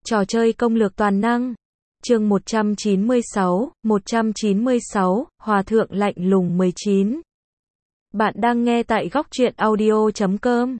Trò chơi công lược toàn năng. Chương 196, Hòa thượng lạnh lùng 19. Bạn đang nghe tại góc truyện audio.com.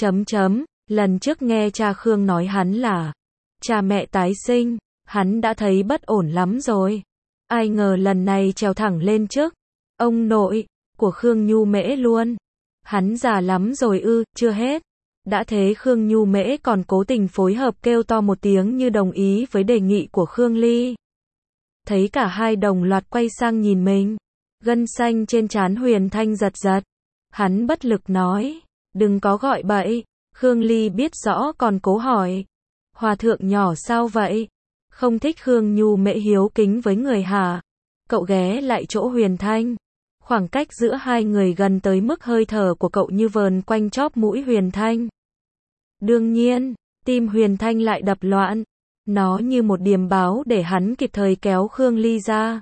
Lần trước nghe cha Khương nói hắn là cha mẹ tái sinh, hắn đã thấy bất ổn lắm rồi. Ai ngờ lần này trèo thẳng lên trước ông nội của Khương Nhu Mễ luôn. Hắn già lắm rồi ư? Chưa hết. Đã thế Khương Nhu Mễ còn cố tình phối hợp kêu to một tiếng như đồng ý với đề nghị của Khương Ly. Thấy cả hai đồng loạt quay sang nhìn mình, gân xanh trên trán Huyền Thanh giật giật. Hắn bất lực nói, đừng có gọi bậy. Khương Ly biết rõ còn cố hỏi, hòa thượng nhỏ sao vậy? Không thích Khương Nhu Mễ hiếu kính với người hả? Cậu ghé lại chỗ Huyền Thanh. Khoảng cách giữa hai người gần tới mức hơi thở của cậu như vờn quanh chóp mũi Huyền Thanh. Đương nhiên, tim Huyền Thanh lại đập loạn. Nó như một điềm báo để hắn kịp thời kéo Khương Ly ra.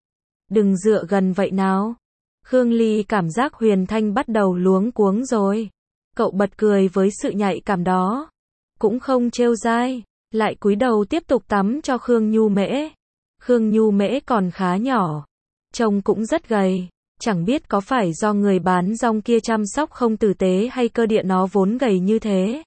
Đừng dựa gần vậy nào. Khương Ly cảm giác Huyền Thanh bắt đầu luống cuống rồi. Cậu bật cười với sự nhạy cảm đó. Cũng không trêu dai, lại cúi đầu tiếp tục tắm cho Khương Nhu Mễ. Khương Nhu Mễ còn khá nhỏ, trông cũng rất gầy. Chẳng biết có phải do người bán rong kia chăm sóc không tử tế hay cơ địa nó vốn gầy như thế.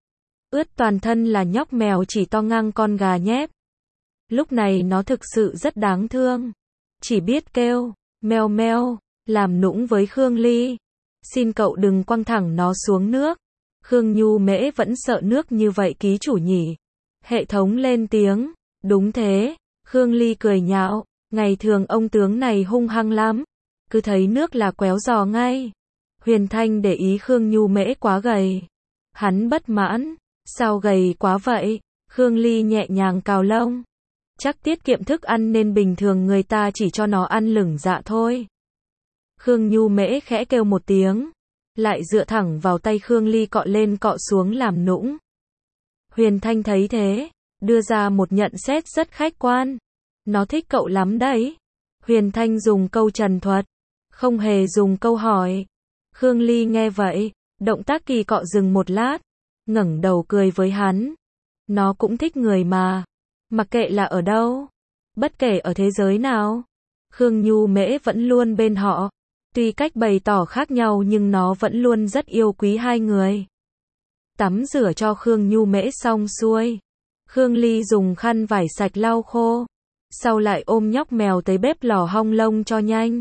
Ướt toàn thân là nhóc mèo chỉ to ngang con gà nhép. Lúc này nó thực sự rất đáng thương. Chỉ biết kêu, meo meo, làm nũng với Khương Ly. Xin cậu đừng quăng thẳng nó xuống nước. Khương Nhu Mễ vẫn sợ nước như vậy ký chủ nhỉ. Hệ thống lên tiếng, đúng thế. Khương Ly cười nhạo, ngày thường ông tướng này hung hăng lắm. Cứ thấy nước là quéo giò ngay. Huyền Thanh để ý Khương Nhu Mễ quá gầy. Hắn bất mãn, sao gầy quá vậy? Khương Ly nhẹ nhàng cào lông. Chắc tiết kiệm thức ăn nên bình thường người ta chỉ cho nó ăn lửng dạ thôi. Khương Nhu Mễ khẽ kêu một tiếng, lại dựa thẳng vào tay Khương Ly cọ lên cọ xuống làm nũng. Huyền Thanh thấy thế, đưa ra một nhận xét rất khách quan. Nó thích cậu lắm đấy. Huyền Thanh dùng câu trần thuật, không hề dùng câu hỏi. Khương Ly nghe vậy, động tác kỳ cọ dừng một lát, ngẩng đầu cười với hắn. Nó cũng thích người mà. Mặc kệ là ở đâu, bất kể ở thế giới nào, Khương Nhu Mễ vẫn luôn bên họ. Tuy cách bày tỏ khác nhau nhưng nó vẫn luôn rất yêu quý hai người. Tắm rửa cho Khương Nhu Mễ xong xuôi, Khương Ly dùng khăn vải sạch lau khô, sau lại ôm nhóc mèo tới bếp lò hong lông cho nhanh.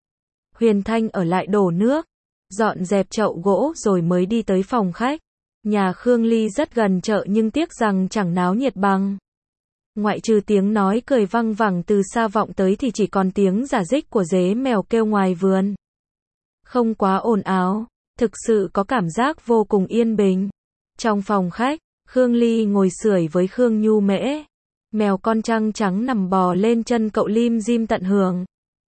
Huyền Thanh ở lại đổ nước, dọn dẹp chậu gỗ rồi mới đi tới phòng khách. Nhà Khương Ly rất gần chợ nhưng tiếc rằng chẳng náo nhiệt bằng. Ngoại trừ tiếng nói cười văng vẳng từ xa vọng tới thì chỉ còn tiếng rả rích của dế mèo kêu ngoài vườn. Không quá ồn ào, thực sự có cảm giác vô cùng yên bình. Trong phòng khách, Khương Ly ngồi sưởi với Khương Nhu Mễ. Mèo con trăng trắng nằm bò lên chân cậu lim dim tận hưởng.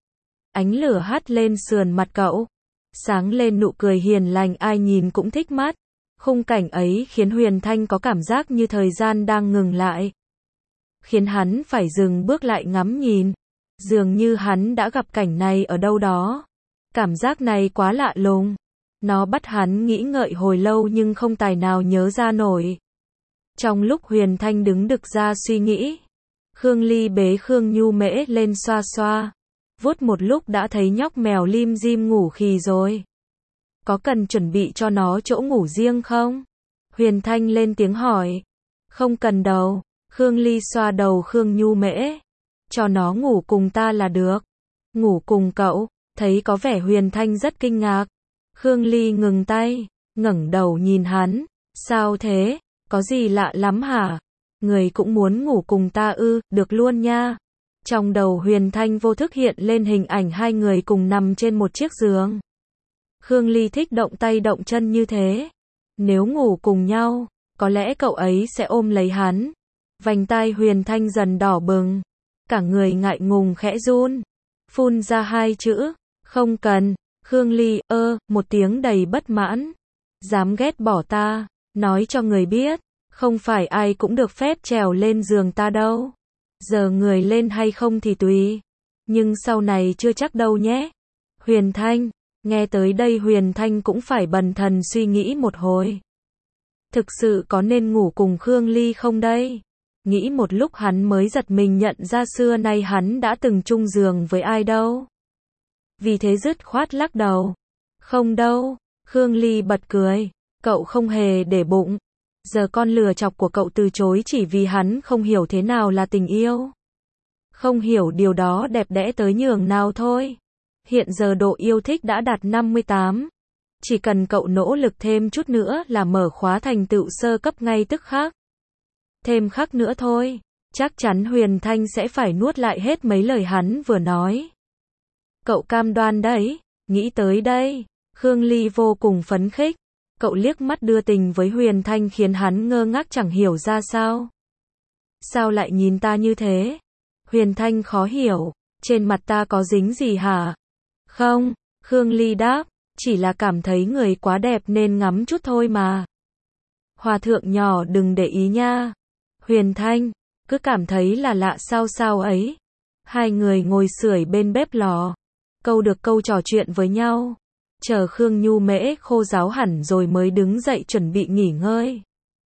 Ánh lửa hắt lên sườn mặt cậu, sáng lên nụ cười hiền lành ai nhìn cũng thích mắt. Khung cảnh ấy khiến Huyền Thanh có cảm giác như thời gian đang ngừng lại. Khiến hắn phải dừng bước lại ngắm nhìn. Dường như hắn đã gặp cảnh này ở đâu đó. Cảm giác này quá lạ lùng. Nó bắt hắn nghĩ ngợi hồi lâu nhưng không tài nào nhớ ra nổi. Trong lúc Huyền Thanh đứng đực ra suy nghĩ, Khương Ly bế Khương Nhu Mễ lên xoa xoa. Vuốt một lúc đã thấy nhóc mèo lim dim ngủ khì rồi. Có cần chuẩn bị cho nó chỗ ngủ riêng không? Huyền Thanh lên tiếng hỏi. Không cần đâu. Khương Ly xoa đầu Khương Nhu Mễ. Cho nó ngủ cùng ta là được. Ngủ cùng cậu? Thấy có vẻ Huyền Thanh rất kinh ngạc. Khương Ly ngừng tay, ngẩng đầu nhìn hắn. Sao thế? Có gì lạ lắm hả? Người cũng muốn ngủ cùng ta ư? Được luôn nha. Trong đầu Huyền Thanh vô thức hiện lên hình ảnh hai người cùng nằm trên một chiếc giường. Khương Ly thích động tay động chân như thế. Nếu ngủ cùng nhau, có lẽ cậu ấy sẽ ôm lấy hắn. Vành tai Huyền Thanh dần đỏ bừng. Cả người ngại ngùng khẽ run. Phun ra hai chữ. Không cần. Khương Ly, một tiếng đầy bất mãn. Dám ghét bỏ ta. Nói cho người biết. Không phải ai cũng được phép trèo lên giường ta đâu. Giờ người lên hay không thì tùy. Nhưng sau này chưa chắc đâu nhé. Huyền Thanh. Nghe tới đây Huyền Thanh cũng phải bần thần suy nghĩ một hồi. Thực sự có nên ngủ cùng Khương Ly không đây? Nghĩ một lúc hắn mới giật mình nhận ra xưa nay hắn đã từng chung giường với ai đâu. Vì thế dứt khoát lắc đầu. Không đâu, Khương Ly bật cười. Cậu không hề để bụng. Giờ con lừa chọc của cậu từ chối chỉ vì hắn không hiểu thế nào là tình yêu. Không hiểu điều đó đẹp đẽ tới nhường nào thôi. Hiện giờ độ yêu thích đã đạt 58. Chỉ cần cậu nỗ lực thêm chút nữa là mở khóa thành tựu sơ cấp ngay tức khắc. Thêm khắc nữa thôi, chắc chắn Huyền Thanh sẽ phải nuốt lại hết mấy lời hắn vừa nói. Cậu cam đoan đấy, nghĩ tới đây, Khương Ly vô cùng phấn khích. Cậu liếc mắt đưa tình với Huyền Thanh khiến hắn ngơ ngác chẳng hiểu ra sao. Sao lại nhìn ta như thế? Huyền Thanh khó hiểu, trên mặt ta có dính gì hả? Không, Khương Ly đáp, chỉ là cảm thấy người quá đẹp nên ngắm chút thôi mà. Hòa thượng nhỏ đừng để ý nha. Huyền Thanh, cứ cảm thấy là lạ sao sao ấy. Hai người ngồi sưởi bên bếp lò, câu được câu trò chuyện với nhau. Chờ Khương Nhu Mễ khô ráo hẳn rồi mới đứng dậy chuẩn bị nghỉ ngơi.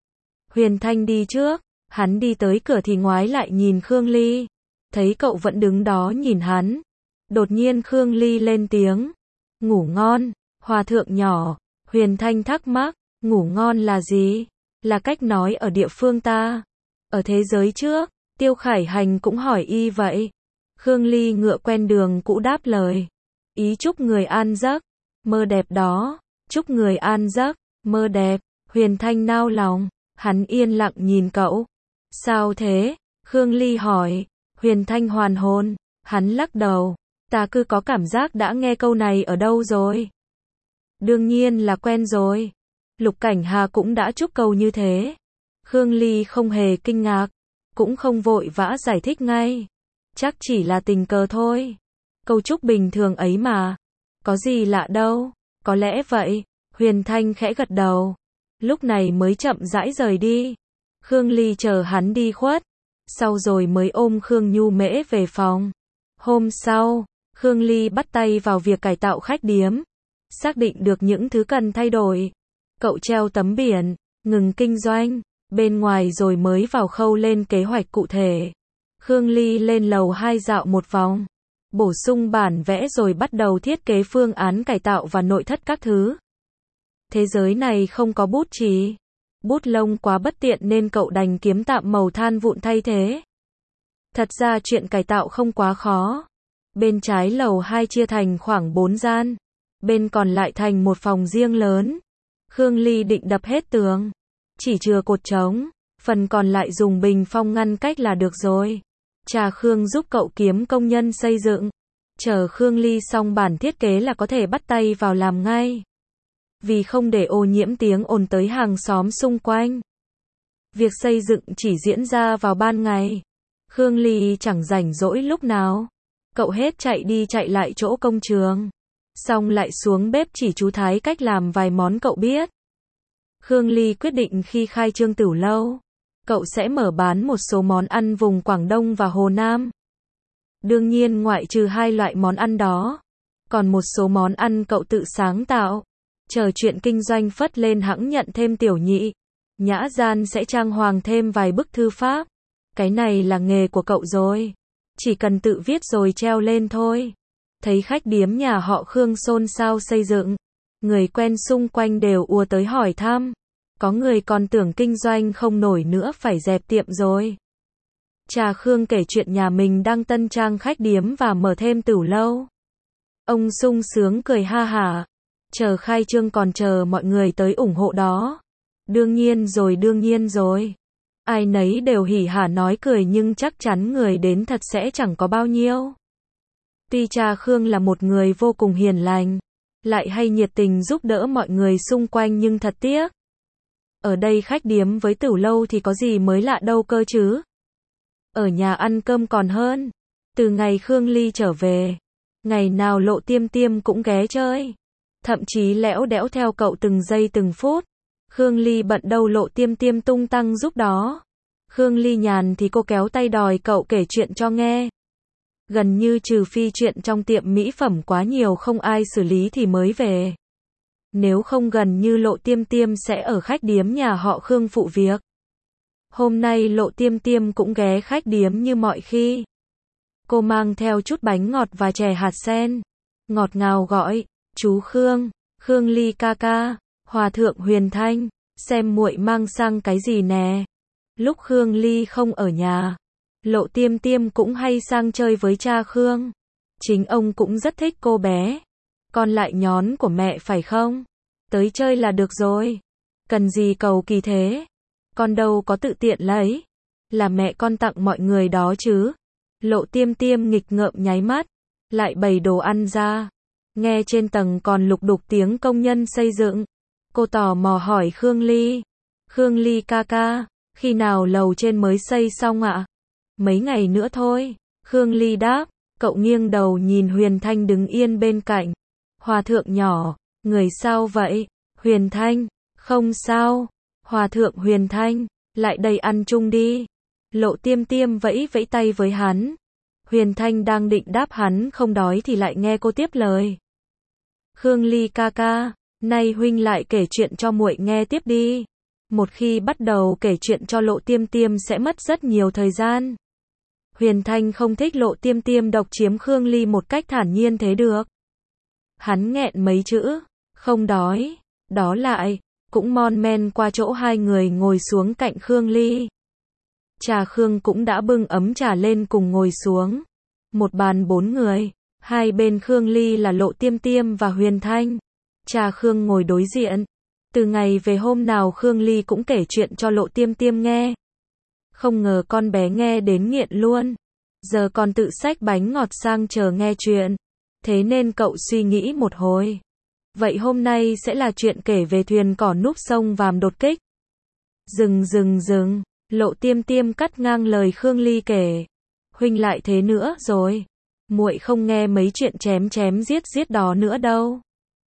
Huyền Thanh đi trước, hắn đi tới cửa thì ngoái lại nhìn Khương Ly. Thấy cậu vẫn đứng đó nhìn hắn. Đột nhiên Khương Ly lên tiếng. Ngủ ngon, hòa thượng nhỏ. Huyền Thanh thắc mắc, ngủ ngon là gì? Là cách nói ở địa phương ta. Ở thế giới trước, Tiêu Khải Hành cũng hỏi y vậy. Khương Ly ngựa quen đường cũ đáp lời. Ý chúc người an giấc, mơ đẹp đó. Chúc người an giấc, mơ đẹp. Huyền Thanh nao lòng, hắn yên lặng nhìn cậu. Sao thế? Khương Ly hỏi. Huyền Thanh hoàn hồn, hắn lắc đầu. Ta cứ có cảm giác đã nghe câu này ở đâu rồi. Đương nhiên là quen rồi. Lục Cảnh Hà cũng đã chúc câu như thế. Khương Ly không hề kinh ngạc, cũng không vội vã giải thích ngay. Chắc chỉ là tình cờ thôi. Câu chúc bình thường ấy mà. Có gì lạ đâu. Có lẽ vậy. Huyền Thanh khẽ gật đầu. Lúc này mới chậm rãi rời đi. Khương Ly chờ hắn đi khuất. Sau rồi mới ôm Khương Nhu Mễ về phòng. Hôm sau, Khương Ly bắt tay vào việc cải tạo khách điếm. Xác định được những thứ cần thay đổi. Cậu treo tấm biển, ngừng kinh doanh, bên ngoài rồi mới vào khâu lên kế hoạch cụ thể. Khương Ly lên lầu 2 dạo một vòng. Bổ sung bản vẽ rồi bắt đầu thiết kế phương án cải tạo và nội thất các thứ. Thế giới này không có bút chì. Bút lông quá bất tiện nên cậu đành kiếm tạm màu than vụn thay thế. Thật ra chuyện cải tạo không quá khó. Bên trái lầu 2 chia thành khoảng 4 gian. Bên còn lại thành một phòng riêng lớn. Khương Ly định đập hết tường. Chỉ chừa cột trống. Phần còn lại dùng bình phong ngăn cách là được rồi. Cha Khương giúp cậu kiếm công nhân xây dựng. Chờ Khương Ly xong bản thiết kế là có thể bắt tay vào làm ngay. Vì không để ô nhiễm tiếng ồn tới hàng xóm xung quanh. Việc xây dựng chỉ diễn ra vào ban ngày. Khương Ly chẳng rảnh rỗi lúc nào. Cậu hết chạy đi chạy lại chỗ công trường. Xong lại xuống bếp chỉ chú Thái cách làm vài món cậu biết. Khương Ly quyết định khi khai trương tửu lâu, cậu sẽ mở bán một số món ăn vùng Quảng Đông và Hồ Nam. Đương nhiên ngoại trừ hai loại món ăn đó. Còn một số món ăn cậu tự sáng tạo. Chờ chuyện kinh doanh phất lên hẵng nhận thêm tiểu nhị. Nhã gian sẽ trang hoàng thêm vài bức thư pháp. Cái này là nghề của cậu rồi. Chỉ cần tự viết rồi treo lên thôi. Thấy khách điếm nhà họ Khương xôn xao xây dựng. Người quen xung quanh đều ùa tới hỏi thăm. Có người còn tưởng kinh doanh không nổi nữa phải dẹp tiệm rồi. Cha Khương kể chuyện nhà mình đang tân trang khách điếm và mở thêm tửu lâu. Ông sung sướng cười ha hả. Chờ khai trương còn chờ mọi người tới ủng hộ đó. Đương nhiên rồi. Ai nấy đều hỉ hả nói cười nhưng chắc chắn người đến thật sẽ chẳng có bao nhiêu. Tuy cha Khương là một người vô cùng hiền lành, lại hay nhiệt tình giúp đỡ mọi người xung quanh nhưng thật tiếc. Ở đây khách điếm với tửu lâu thì có gì mới lạ đâu cơ chứ. Ở nhà ăn cơm còn hơn. Từ ngày Khương Ly trở về, ngày nào Lộ Tiêm Tiêm cũng ghé chơi. Thậm chí lẽo đẽo theo cậu từng giây từng phút. Khương Ly bận đâu Lộ Tiêm Tiêm tung tăng giúp đó. Khương Ly nhàn thì cô kéo tay đòi cậu kể chuyện cho nghe. Gần như trừ phi chuyện trong tiệm mỹ phẩm quá nhiều không ai xử lý thì mới về. Nếu không gần như Lộ Tiêm Tiêm sẽ ở khách điếm nhà họ Khương phụ việc. Hôm nay Lộ Tiêm Tiêm cũng ghé khách điếm như mọi khi. Cô mang theo chút bánh ngọt và chè hạt sen. Ngọt ngào gọi, chú Khương, Khương Ly ca ca, Hòa thượng Huyền Thanh, xem muội mang sang cái gì nè. Lúc Khương Ly không ở nhà, Lộ Tiêm Tiêm cũng hay sang chơi với cha Khương. Chính ông cũng rất thích cô bé. Con lại nhón của mẹ phải không? Tới chơi là được rồi. Cần gì cầu kỳ thế? Con đâu có tự tiện lấy. Là mẹ con tặng mọi người đó chứ. Lộ Tiêm Tiêm nghịch ngợm nháy mắt. Lại bày đồ ăn ra. Nghe trên tầng còn lục đục tiếng công nhân xây dựng. Cô tò mò hỏi Khương Ly. Khương Ly ca ca, khi nào lầu trên mới xây xong ạ? Mấy ngày nữa thôi. Khương Ly đáp. Cậu nghiêng đầu nhìn Huyền Thanh đứng yên bên cạnh. Hòa thượng nhỏ, người sao vậy? Huyền Thanh, không sao. Hòa thượng Huyền Thanh, lại đây ăn chung đi. Lộ Tiêm Tiêm vẫy vẫy tay với hắn. Huyền Thanh đang định đáp hắn không đói thì lại nghe cô tiếp lời. Khương Ly ca ca, nay huynh lại kể chuyện cho muội nghe tiếp đi. Một khi bắt đầu kể chuyện cho Lộ Tiêm Tiêm sẽ mất rất nhiều thời gian. Huyền Thanh không thích Lộ Tiêm Tiêm độc chiếm Khương Ly một cách thản nhiên thế được. Hắn nghẹn mấy chữ, không đói, đó lại, cũng mon men qua chỗ hai người ngồi xuống cạnh Khương Ly. Cha Khương cũng đã bưng ấm trà lên cùng ngồi xuống. Một bàn 4 người, hai bên Khương Ly là Lộ Tiêm Tiêm và Huyền Thanh. Cha Khương ngồi đối diện. Từ ngày về hôm nào Khương Ly cũng kể chuyện cho Lộ Tiêm Tiêm nghe. Không ngờ con bé nghe đến nghiện luôn. Giờ còn tự xách bánh ngọt sang chờ nghe chuyện. Thế nên cậu suy nghĩ một hồi. Vậy hôm nay sẽ là chuyện kể về thuyền cỏ núp sông Vàm đột kích. Dừng. Lộ Tiêm Tiêm cắt ngang lời Khương Ly kể. Huynh lại thế nữa rồi. Muội không nghe mấy chuyện chém giết đó nữa đâu.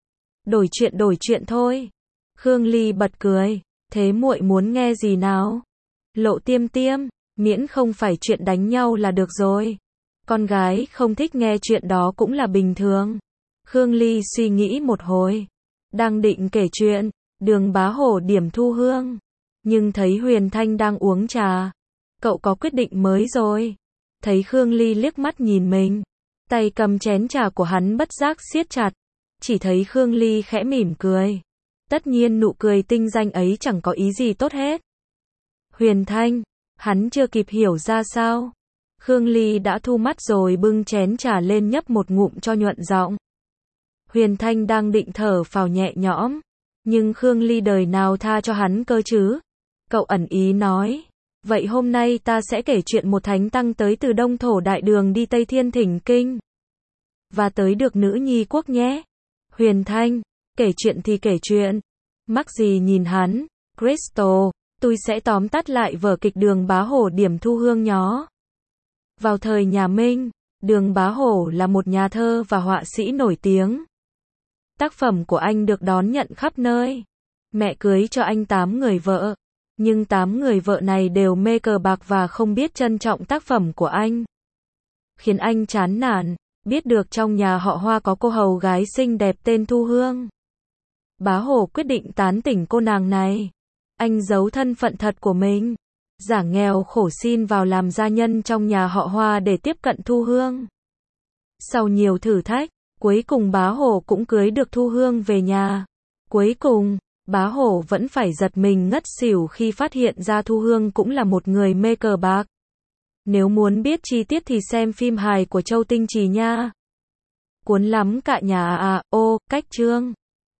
Đổi chuyện thôi. Khương Ly bật cười. Thế muội muốn nghe gì nào? Lộ Tiêm Tiêm, miễn không phải chuyện đánh nhau là được rồi. Con gái không thích nghe chuyện đó cũng là bình thường. Khương Ly suy nghĩ một hồi. Đang định kể chuyện, Đường Bá Hổ điểm thu hương. Nhưng thấy Huyền Thanh đang uống trà. Cậu có quyết định mới rồi. Thấy Khương Ly liếc mắt nhìn mình. Tay cầm chén trà của hắn bất giác siết chặt. Chỉ thấy Khương Ly khẽ mỉm cười. Tất nhiên nụ cười tinh danh ấy chẳng có ý gì tốt hết. Huyền Thanh, hắn chưa kịp hiểu ra sao. Khương Ly đã thu mắt rồi bưng chén trà lên nhấp một ngụm cho nhuận giọng. Huyền Thanh đang định thở phào nhẹ nhõm. Nhưng Khương Ly đời nào tha cho hắn cơ chứ. Cậu ẩn ý nói. Vậy hôm nay ta sẽ kể chuyện một thánh tăng tới từ Đông Thổ Đại Đường đi Tây Thiên thỉnh kinh. Và tới được nữ nhi quốc nhé. Huyền Thanh, kể chuyện thì kể chuyện. Mắc gì nhìn hắn. Crystal, tôi sẽ tóm tắt lại vở kịch Đường Bá Hổ điểm thu hương nhó. Vào thời nhà Minh, Đường Bá Hổ là một nhà thơ và họa sĩ nổi tiếng. Tác phẩm của anh được đón nhận khắp nơi. Mẹ cưới cho anh 8 người vợ. Nhưng 8 người vợ này đều mê cờ bạc và không biết trân trọng tác phẩm của anh. Khiến anh chán nản, biết được trong nhà họ Hoa có cô hầu gái xinh đẹp tên Thu Hương. Bá Hổ quyết định tán tỉnh cô nàng này. Anh giấu thân phận thật của mình. Giả nghèo khổ xin vào làm gia nhân trong nhà họ Hoa để tiếp cận Thu Hương. Sau nhiều thử thách, cuối cùng Bá Hổ cũng cưới được Thu Hương về nhà. Cuối cùng, Bá Hổ vẫn phải giật mình ngất xỉu khi phát hiện ra Thu Hương cũng là một người mê cờ bạc. Nếu muốn biết chi tiết thì xem phim hài của Châu Tinh Trì nha. Cuốn lắm cả nhà à, cách chương.